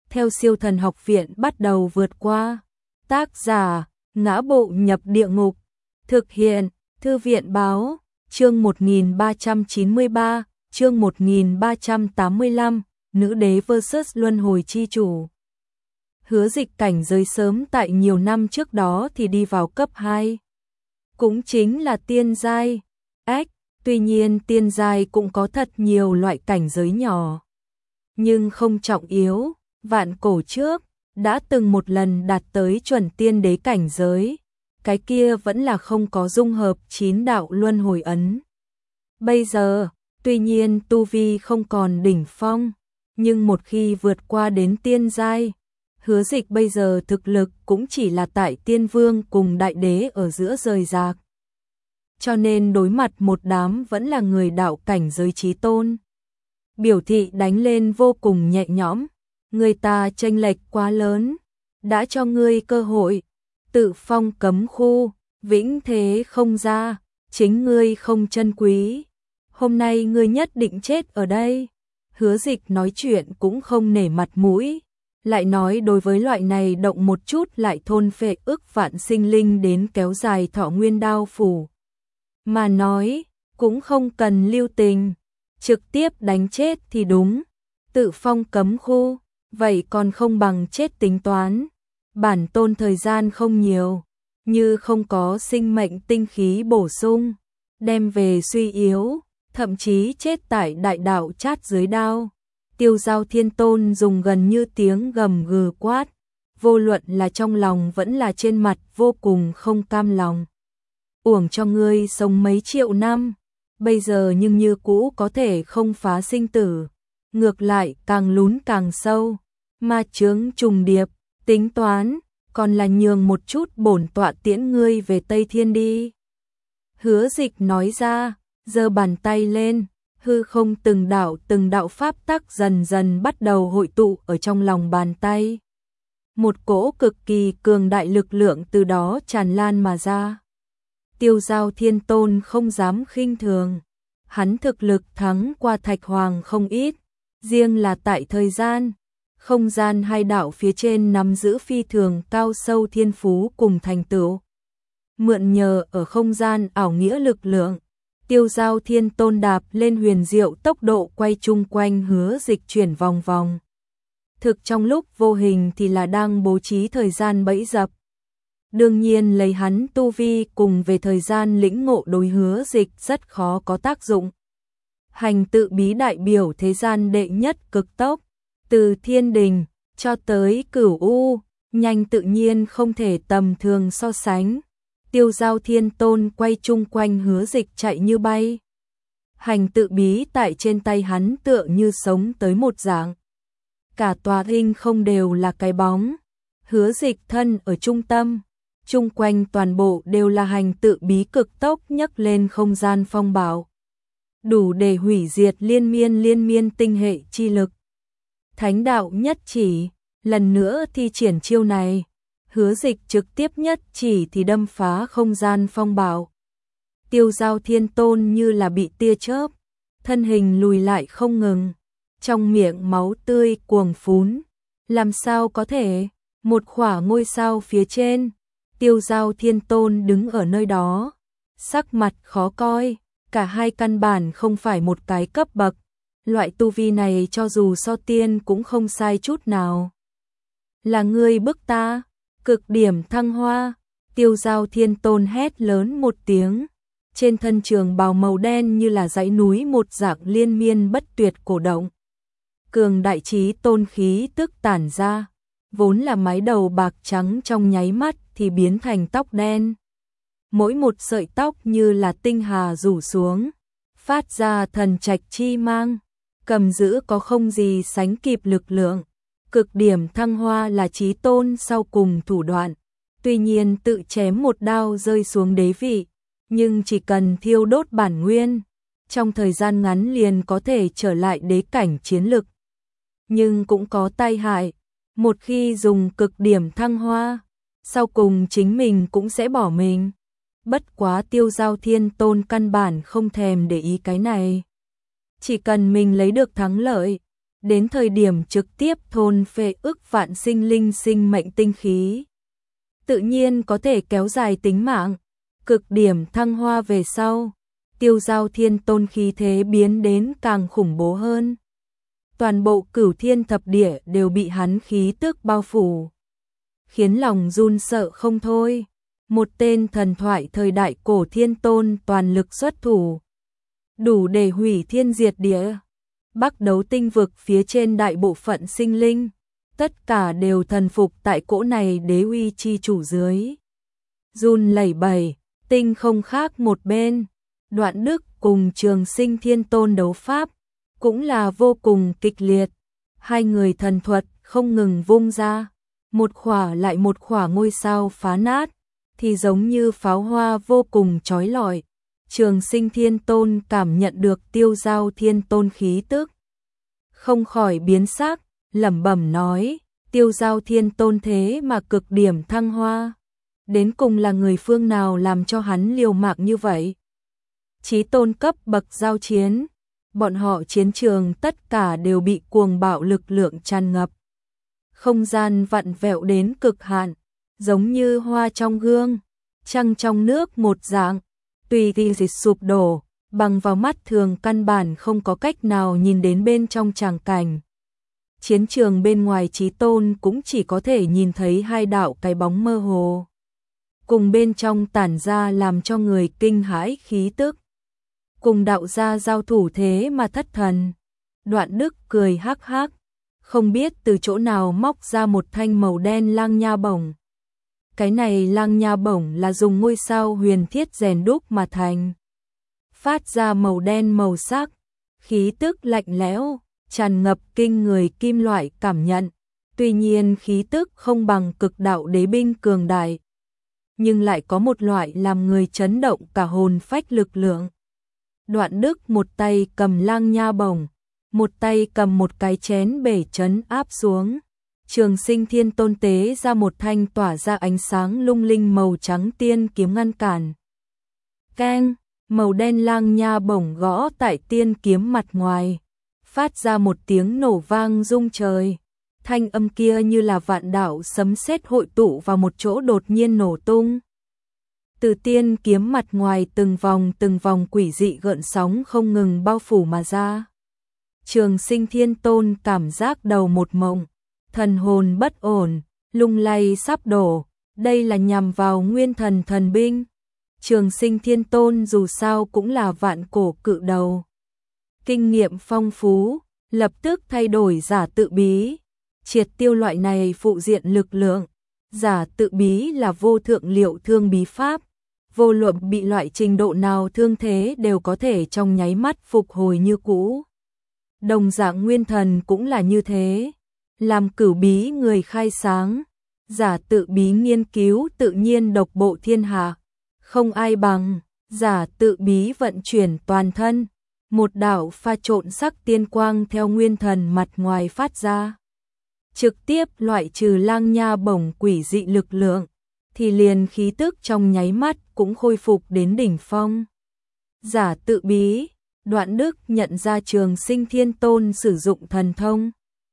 theo Siêu Thần Học Viện bắt đầu vượt qua. Tác giả: Ngã Bộ Nhập Địa Ngục. Thực hiện: Thư viện báo. Chương 1393, chương 1385, Nữ đế vs Luân hồi chi chủ. Hứa Dịch cảnh giới sớm tại nhiều năm trước đó thì đi vào cấp 2. Cũng chính là tiên giai. Tuy nhiên tiên giai cũng có thật nhiều loại cảnh giới nhỏ. Nhưng không trọng yếu, vạn cổ trước, đã từng một lần đạt tới chuẩn tiên đế cảnh giới. Cái kia vẫn là không có dung hợp 9 đạo luân hồi ấn. Bây giờ, tuy nhiên tu vi không còn đỉnh phong, nhưng một khi vượt qua đến tiên giai, Hứa Dịch bây giờ thực lực cũng chỉ là tại tiên vương cùng đại đế ở giữa rời rạc. Cho nên đối mặt một đám vẫn là người đạo cảnh giới chí tôn. Biểu thị đánh lên vô cùng nhẹ nhõm, người ta chênh lệch quá lớn, đã cho ngươi cơ hội, tự phong cấm khu, vĩnh thế không ra, chính ngươi không trân quý. Hôm nay ngươi nhất định chết ở đây. Hứa Dịch nói chuyện cũng không nể mặt mũi, lại nói đối với loại này động một chút lại thôn phệ ức vạn sinh linh đến kéo dài thọ nguyên đao phủ. Mà nói, cũng không cần lưu tình, trực tiếp đánh chết thì đúng. Tự phong cấm khu, vậy còn không bằng chết tính toán. Bản tôn thời gian không nhiều, như không có sinh mệnh tinh khí bổ sung, đem về suy yếu, thậm chí chết tại đại đạo chát dưới đao. Tiêu Giao Thiên Tôn dùng gần như tiếng gầm gừ quát, vô luận là trong lòng vẫn là trên mặt vô cùng không cam lòng. Uổng cho ngươi sống mấy triệu năm, bây giờ nhưng như cũ có thể không phá sinh tử, ngược lại càng lún càng sâu, ma chướng trùng điệp, tính toán, còn là nhường một chút bổn tọa tiễn ngươi về Tây Thiên đi. Hứa Dịch nói ra, giơ bàn tay lên, hư không từng đạo pháp tắc dần dần bắt đầu hội tụ ở trong lòng bàn tay. Một cỗ cực kỳ cường đại lực lượng từ đó tràn lan mà ra. Tiêu Giao Thiên Tôn không dám khinh thường, hắn thực lực thắng qua Thạch Hoàng không ít, riêng là tại thời gian, không gian hai đạo phía trên nắm giữ phi thường cao sâu thiên phú cùng thành tựu. Mượn nhờ ở không gian ảo nghĩa lực lượng, Tiêu Giao Thiên Tôn đạp lên huyền diệu tốc độ quay chung quanh Hứa Dịch chuyển vòng vòng. Thực trong lúc vô hình thì là đang bố trí thời gian bẫy dập. Đương nhiên lấy hắn tu vi cùng về thời gian lĩnh ngộ đối Hứa Dịch rất khó có tác dụng. Hành tự bí đại biểu thế gian đệ nhất cực tốc, từ thiên đình cho tới cửu u, nhanh tự nhiên không thể tầm thường so sánh. Tiêu Giao Thiên Tôn quay chung quanh Hứa Dịch chạy như bay. Hành tự bí tại trên tay hắn tựa như sống tới một dạng. Cả tòa hình không đều là cái bóng. Hứa Dịch thân ở trung tâm, chung quanh toàn bộ đều là hành tự bí cực tốc nhấc lên không gian phong bạo, đủ để hủy diệt liên miên tinh hệ chi lực. Thánh đạo nhất chỉ, lần nữa thi triển chiêu này, Hứa Dịch trực tiếp nhất chỉ thì đâm phá không gian phong bạo. Tiêu Giao Thiên Tôn như là bị tia chớp, thân hình lùi lại không ngừng, trong miệng máu tươi cuồng phún. Làm sao có thể, một khỏa ngôi sao phía trên, Tiêu Giao Thiên Tôn đứng ở nơi đó, sắc mặt khó coi, cả hai căn bản không phải một cái cấp bậc. Loại tu vi này cho dù so tiên cũng không sai chút nào. Là ngươi bức ta, cực điểm thăng hoa. Tiêu Giao Thiên Tôn hét lớn một tiếng, trên thân trường bào màu đen như là dãy núi một dạng liên miên bất tuyệt cổ động. Cường đại chí tôn khí tức tản ra, vốn là mái đầu bạc trắng trong nháy mắt thì biến thành tóc đen. Mỗi một sợi tóc như là tinh hà rủ xuống, phát ra thần trạch chi mang, cầm giữ có không gì sánh kịp lực lượng. Cực điểm thăng hoa là chí tôn sau cùng thủ đoạn. Tuy nhiên tự chém một đao rơi xuống đế vị, nhưng chỉ cần thiêu đốt bản nguyên, trong thời gian ngắn liền có thể trở lại đế cảnh chiến lực. Nhưng cũng có tai hại, một khi dùng cực điểm thăng hoa, sau cùng chính mình cũng sẽ bỏ mình. Bất quá Tiêu Giao Thiên Tôn căn bản không thèm để ý cái này. Chỉ cần mình lấy được thắng lợi, đến thời điểm trực tiếp thôn phệ ức vạn sinh linh sinh mệnh tinh khí. Tự nhiên có thể kéo dài tính mạng, cực điểm thăng hoa về sau, Tiêu Giao Thiên Tôn khí thế biến đến càng khủng bố hơn. Toàn bộ Cửu Thiên thập địa đều bị hắn khí tức bao phủ, khiến lòng run sợ không thôi. Một tên thần thoại thời đại cổ thiên tôn toàn lực xuất thủ, đủ để hủy thiên diệt địa. Bắc Đấu tinh vực phía trên đại bộ phận sinh linh, tất cả đều thần phục tại cỗ này đế uy chi chủ dưới. Run lẩy bẩy, tinh không khác một bên, Đoạn Đức cùng Trường Sinh Thiên Tôn đấu pháp, cũng là vô cùng kịch liệt. Hai người thần thuật không ngừng vung ra, một khỏa lại một khỏa ngôi sao phá nát, thì giống như pháo hoa vô cùng chói lọi. Trường Sinh Thiên Tôn cảm nhận được Tiêu Giao Thiên Tôn khí tức, không khỏi biến sắc, lẩm bẩm nói, Tiêu Giao Thiên Tôn thế mà cực điểm thăng hoa, đến cùng là người phương nào làm cho hắn liều mạng như vậy? Chí tôn cấp bậc giao chiến, bọn họ chiến trường tất cả đều bị cuồng bạo lực lượng tràn ngập. Không gian vặn vẹo đến cực hạn, giống như hoa trong gương, trăng trong nước một dạng, tùy thì dịch sụp đổ, bằng vào mắt thường căn bản không có cách nào nhìn đến bên trong tràng cảnh. Chiến trường bên ngoài Chí tôn cũng chỉ có thể nhìn thấy hai đạo cái bóng mơ hồ, cùng bên trong tản ra làm cho người kinh hãi khí tức. Cùng đạo gia giao thủ thế mà thất thần. Đoạn Đức cười hắc hắc, không biết từ chỗ nào móc ra một thanh màu đen lang nha bổng. Cái này lang nha bổng là dùng ngôi sao huyền thiết rèn đúc mà thành, phát ra màu đen màu sắc, khí tức lạnh lẽo, tràn ngập kinh người kim loại cảm nhận. Tuy nhiên khí tức không bằng cực đạo đế binh cường đại, nhưng lại có một loại làm người chấn động cả hồn phách lực lượng. Đoạn Đức một tay cầm lang nha bổng, một tay cầm một cái chén bể trấn áp xuống. Trường Sinh Thiên Tôn tế ra một thanh tỏa ra ánh sáng lung linh màu trắng tiên kiếm ngăn cản. Keng, màu đen lang nha bổng gõ tại tiên kiếm mặt ngoài, phát ra một tiếng nổ vang rung trời. Thanh âm kia như là vạn đạo sấm sét hội tụ vào một chỗ đột nhiên nổ tung. Từ tiên kiếm mặt ngoài từng vòng quỷ dị gợn sóng không ngừng bao phủ mà ra. Trường Sinh Thiên Tôn cảm giác đầu một mộng, thần hồn bất ổn, lung lay sắp đổ, đây là nhằm vào nguyên thần thần binh. Trường Sinh Thiên Tôn dù sao cũng là vạn cổ cự đầu, kinh nghiệm phong phú, lập tức thay đổi giả tự bí, triệt tiêu loại này phụ diện lực lượng. Giả tự bí là vô thượng liệu thương bí pháp, vô luận bị loại trình độ nào thương thế đều có thể trong nháy mắt phục hồi như cũ. Đồng dạng nguyên thần cũng là như thế, làm cửu bí người khai sáng, giả tự bí nghiên cứu tự nhiên độc bộ thiên hạ, không ai bằng. Giả tự bí vận chuyển toàn thân, một đạo pha trộn sắc tiên quang theo nguyên thần mặt ngoài phát ra, trực tiếp loại trừ lang nha bổng quỷ dị lực lượng, thì liền khí tức trong nháy mắt cũng khôi phục đến đỉnh phong. Giả tự bí, Đoạn Đức nhận ra Trường Sinh Thiên Tôn sử dụng thần thông,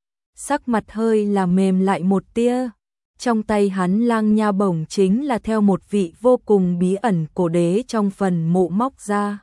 sắc mặt hơi là mềm lại một tia. Trong tay hắn lang nha bổng chính là theo một vị vô cùng bí ẩn cổ đế trong phần mộ móc ra.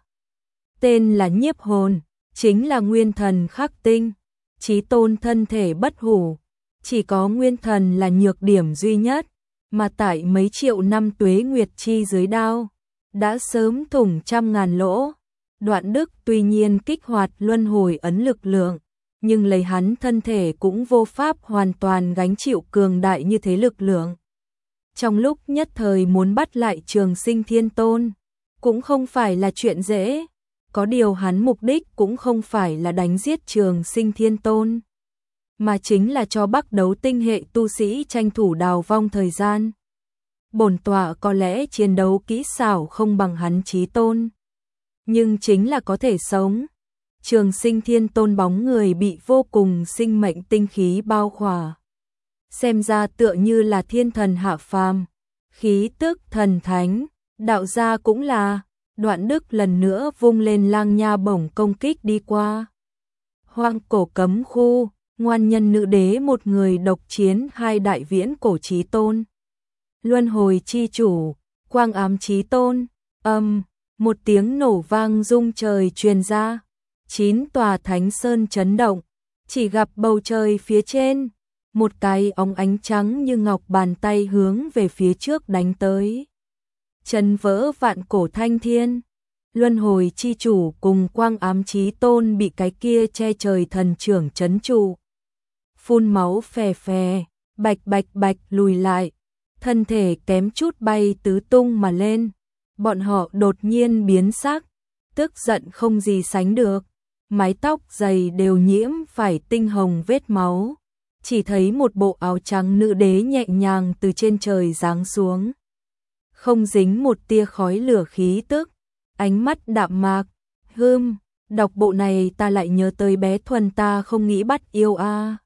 Tên là Nhiếp Hồn, chính là nguyên thần khắc tinh, Chí tôn thân thể bất hủ, chỉ có nguyên thần là nhược điểm duy nhất, mà tại mấy triệu năm tuế nguyệt chi dưới đao, đã sớm thủng trăm ngàn lỗ. Đoạn Đức tuy nhiên kích hoạt luân hồi ấn lực lượng, nhưng lấy hắn thân thể cũng vô pháp hoàn toàn gánh chịu cường đại như thế lực lượng. Trong lúc nhất thời muốn bắt lại Trường Sinh Thiên Tôn, cũng không phải là chuyện dễ, có điều hắn mục đích cũng không phải là đánh giết Trường Sinh Thiên Tôn, mà chính là cho Bắc Đấu tinh hệ tu sĩ tranh thủ đào vong thời gian. Bổn tọa có lẽ chiến đấu kỹ xảo không bằng hắn Chí tôn, nhưng chính là có thể sống. Trường Sinh Thiên Tôn bóng người bị vô cùng sinh mệnh tinh khí bao khỏa, xem ra tựa như là thiên thần hạ phàm, khí tức thần thánh. Đạo gia cũng là. Đoạn Đức lần nữa vung lên lang nha bổng công kích đi qua. Hoang cổ cấm khu, ngoan nhân nữ đế một người độc chiến hai đại viễn cổ chí tôn. Luân hồi chi chủ, quang ám chí tôn, một tiếng nổ vang rung trời truyền ra. 9 tòa thánh sơn chấn động, chỉ gặp bầu trời phía trên, một cái óng ánh trắng như ngọc bàn tay hướng về phía trước đánh tới. Chấn vỡ vạn cổ thanh thiên, luân hồi chi chủ cùng quang ám chí tôn bị cái kia che trời thần trưởng chấn trụ. Phun máu phè phè, bạch bạch bạch lùi lại, thân thể kém chút bay tứ tung mà lên. Bọn họ đột nhiên biến sắc, tức giận không gì sánh được, mái tóc dày đều nhiễm phải tinh hồng vết máu. Chỉ thấy một bộ áo trắng nữ đế nhẹ nhàng từ trên trời giáng xuống, không dính một tia khói lửa khí tức, ánh mắt đạm mạc. Đọc bộ này ta lại nhớ tới bé Thuần ta không nghĩ bắt yêu a.